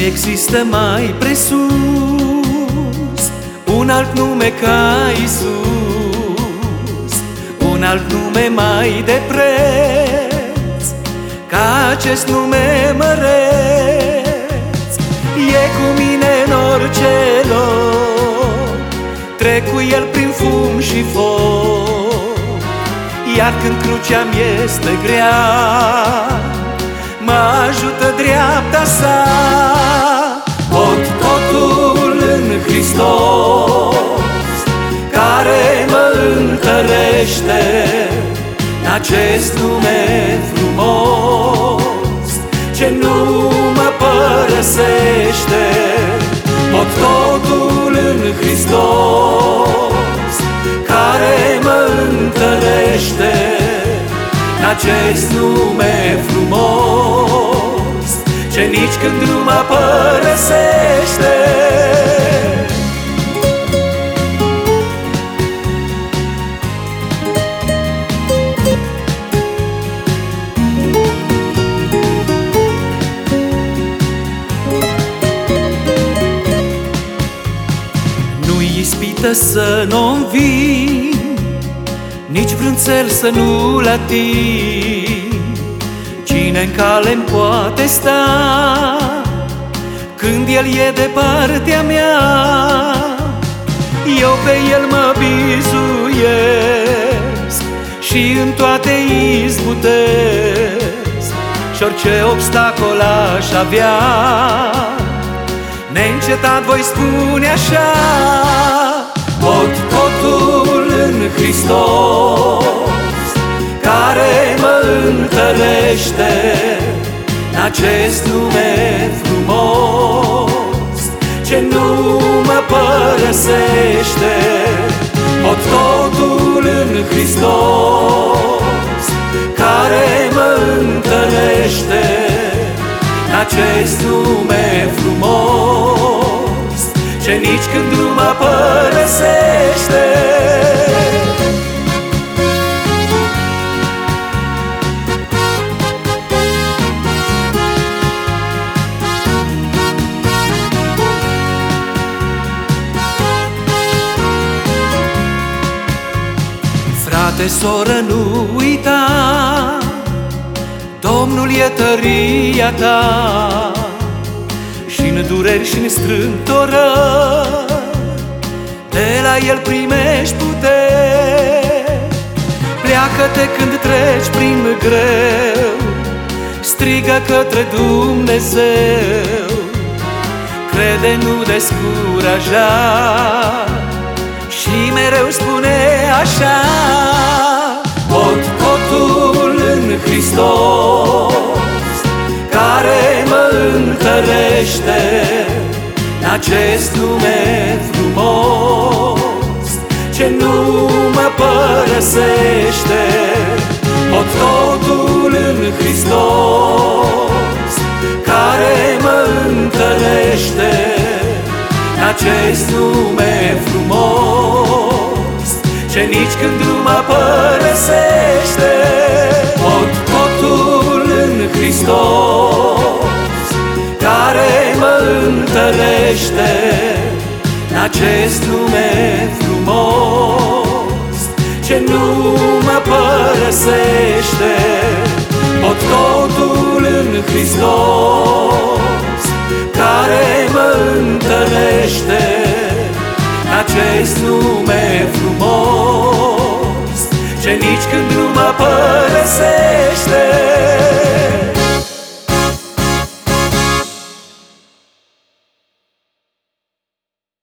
există mai presus un alt nume ca Iisus, un alt nume mai de preț ca acest nume măreț. E cu mine în orice loc, trec cu El prin fum și foc, iar când crucea-mi este grea, mă ajută dreapta sa. Pot totul în Hristos, care mă întărește în acest nume frumos, ce nu mă părăsește. Pot totul în Hristos, care mă întărește în acest nume frumos, ce nici când nu mă părăsește. Nu-i ispită să nu înving, nici vreun țel să nu-l ating. Cine-n cale-mi poate sta când El e de partea mea? Eu pe El mă bizuiesc și în toate izbutesc, și orice obstacol aș avea, neîncetat voi spune așa: pot totul în Hristos, care mă întărește în acest nume frumos, ce nu mă părăsește. Pot totul în Hristos, care mă întărește în acest nume frumos, ce nici când nu mă părăsește. Frate, soră, nu uita, Domnul e tăria ta, și-n dureri și-n strâmtorări de la El primești putere. Pleacă-te când treci prin greu, strigă către Dumnezeu, crede, nu descuraja, și mereu spune așa: pot totul în Hristos, care mă întărește în acest nume frumos, ce nu mă părăsește. Pot totul în Hristos, care mă întărește în acest nume frumos, ce nici când nu mă părăsește. Pot totul în Hristos, care mă întărește în acest nume frumos, ce nu mă părăsește. Pot totul în Hristos, care mă întărește în acest nume frumos, ce nici când nu mă părăsește.